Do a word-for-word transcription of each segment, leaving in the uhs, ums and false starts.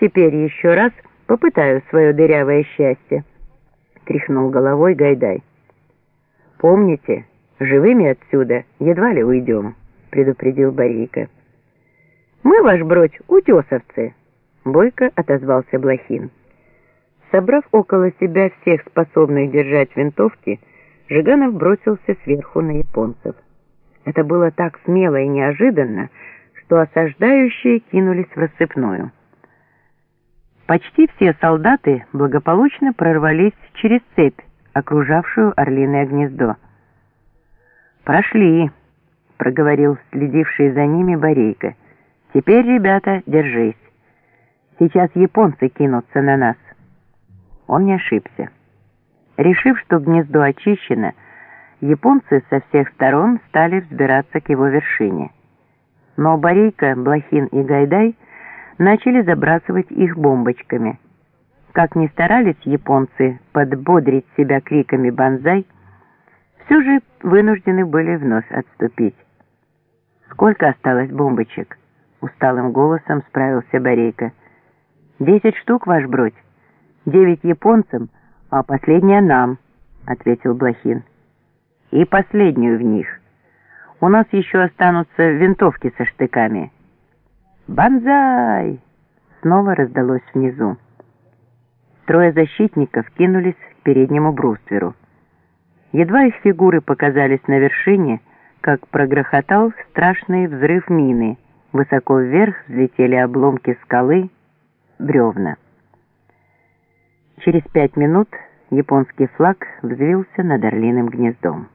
теперь еще раз попытаю свое дырявое счастье», — тряхнул головой Гайдай. «Помните, живыми отсюда едва ли уйдем», — предупредил Борейко. «Мы, ваш бродь, утесовцы», — бойко отозвался Блохин. Собрав около себя всех способных держать винтовки, Жиганов бросился сверху на японцев. Это было так смело и неожиданно, что осаждающие кинулись в рассыпную. Почти все солдаты благополучно прорвались через цепь, окружавшую орлиное гнездо. «Прошли», — проговорил следивший за ними Борейко. «Теперь, ребята, держись. Сейчас японцы кинутся на нас». Он не ошибся. Решив, что гнездо очищено, японцы со всех сторон стали взбираться к его вершине. Но Борейко, Блохин и Гайдай начали забрасывать их бомбочками. Как ни старались японцы подбодрить себя криками «Бонзай!», все же вынуждены были вновь отступить. «Сколько осталось бомбочек?» — усталым голосом справился Борейко. «Десять штук, ваш бродь. Девять японцам, а последняя нам», — ответил Блохин. «И последнюю в них. У нас еще останутся винтовки со штыками». «Бонзай!» снова раздалось внизу. Трое защитников кинулись к переднему брустверу. Едва их фигуры показались на вершине, как прогрохотал страшный взрыв мины. Высоко вверх взлетели обломки скалы, бревна. Через пять минут японский флаг взвился над орлиным гнездом.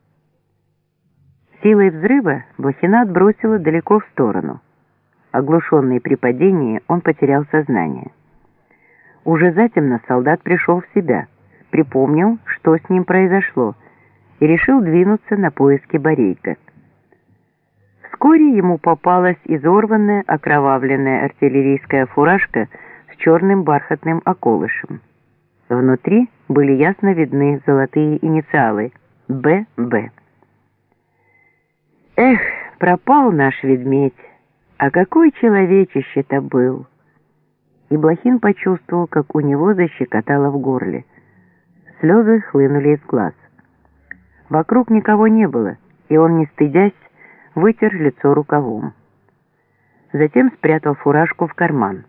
Силой взрыва Блохина отбросило далеко в сторону. Оглушенный при падении, он потерял сознание. Уже затемно солдат пришел в себя, припомнил, что с ним произошло, и решил двинуться на поиски Борейко. Вскоре ему попалась изорванная, окровавленная артиллерийская фуражка с черным бархатным околышем. Внутри были ясно видны золотые инициалы «Б Б». «Эх, пропал наш ведмедь! А какой человечище-то был!» И Блохин почувствовал, как у него защекотало в горле. Слезы хлынули из глаз. Вокруг никого не было, и он, не стыдясь, вытер лицо рукавом. Затем спрятал фуражку в карман.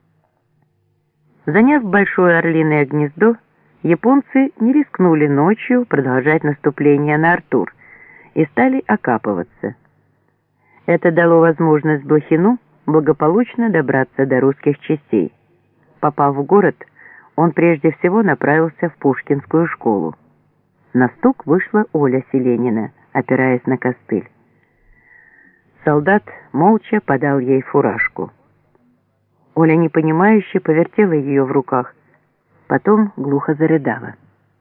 Заняв большое орлиное гнездо, японцы не рискнули ночью продолжать наступление на Артур и стали окапываться. Это дало возможность Блохину благополучно добраться до русских частей. Попав в город, он прежде всего направился в Пушкинскую школу. На стук вышла Оля Селенина, опираясь на костыль. Солдат молча подал ей фуражку. Оля непонимающе повертела ее в руках, потом глухо зарыдала.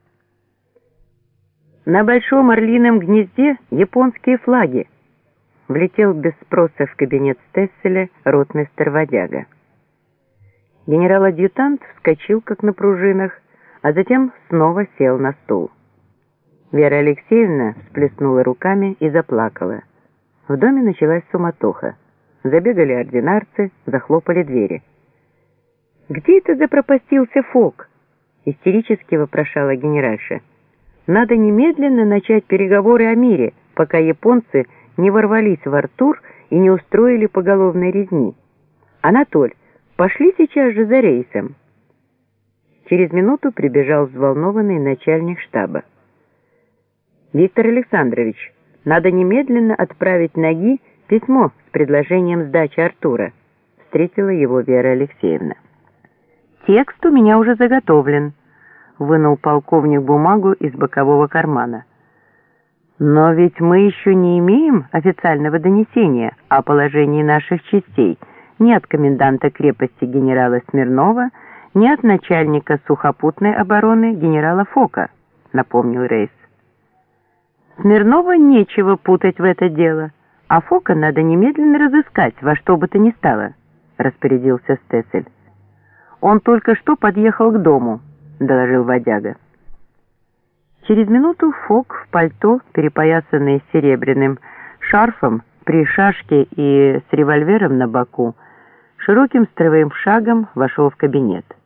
«На большом орлином гнезде японские флаги!» Влетел без спроса в кабинет Стесселя ротмистр Водяга. Генерал-адъютант вскочил, как на пружинах, а затем снова сел на стул. Вера Алексеевна всплеснула руками и заплакала. В доме началась суматоха. Забегали ординарцы, захлопали двери. «Где это запропастился Фок?» — истерически вопрошала генеральша. «Надо немедленно начать переговоры о мире, пока японцы не ворвались в Артур и не устроили поголовной резни. Анатоль, пошли сейчас же за рейсом». Через минуту прибежал взволнованный начальник штаба. «Виктор Александрович, надо немедленно отправить Наги письмо с предложением сдачи Артура», встретила его Вера Алексеевна. «Текст у меня уже заготовлен», вынул полковник бумагу из бокового кармана. «Но ведь мы еще не имеем официального донесения о положении наших частей ни от коменданта крепости генерала Смирнова, ни от начальника сухопутной обороны генерала Фока», напомнил Рейс. «Смирнова нечего путать в это дело, а Фока надо немедленно разыскать во что бы то ни стало», распорядился Стессель. «Он только что подъехал к дому», доложил Водяга. Через минуту Фок в пальто, перепоясанный серебряным шарфом, при шашке и с револьвером на боку, широким строевым шагом вошел в кабинет.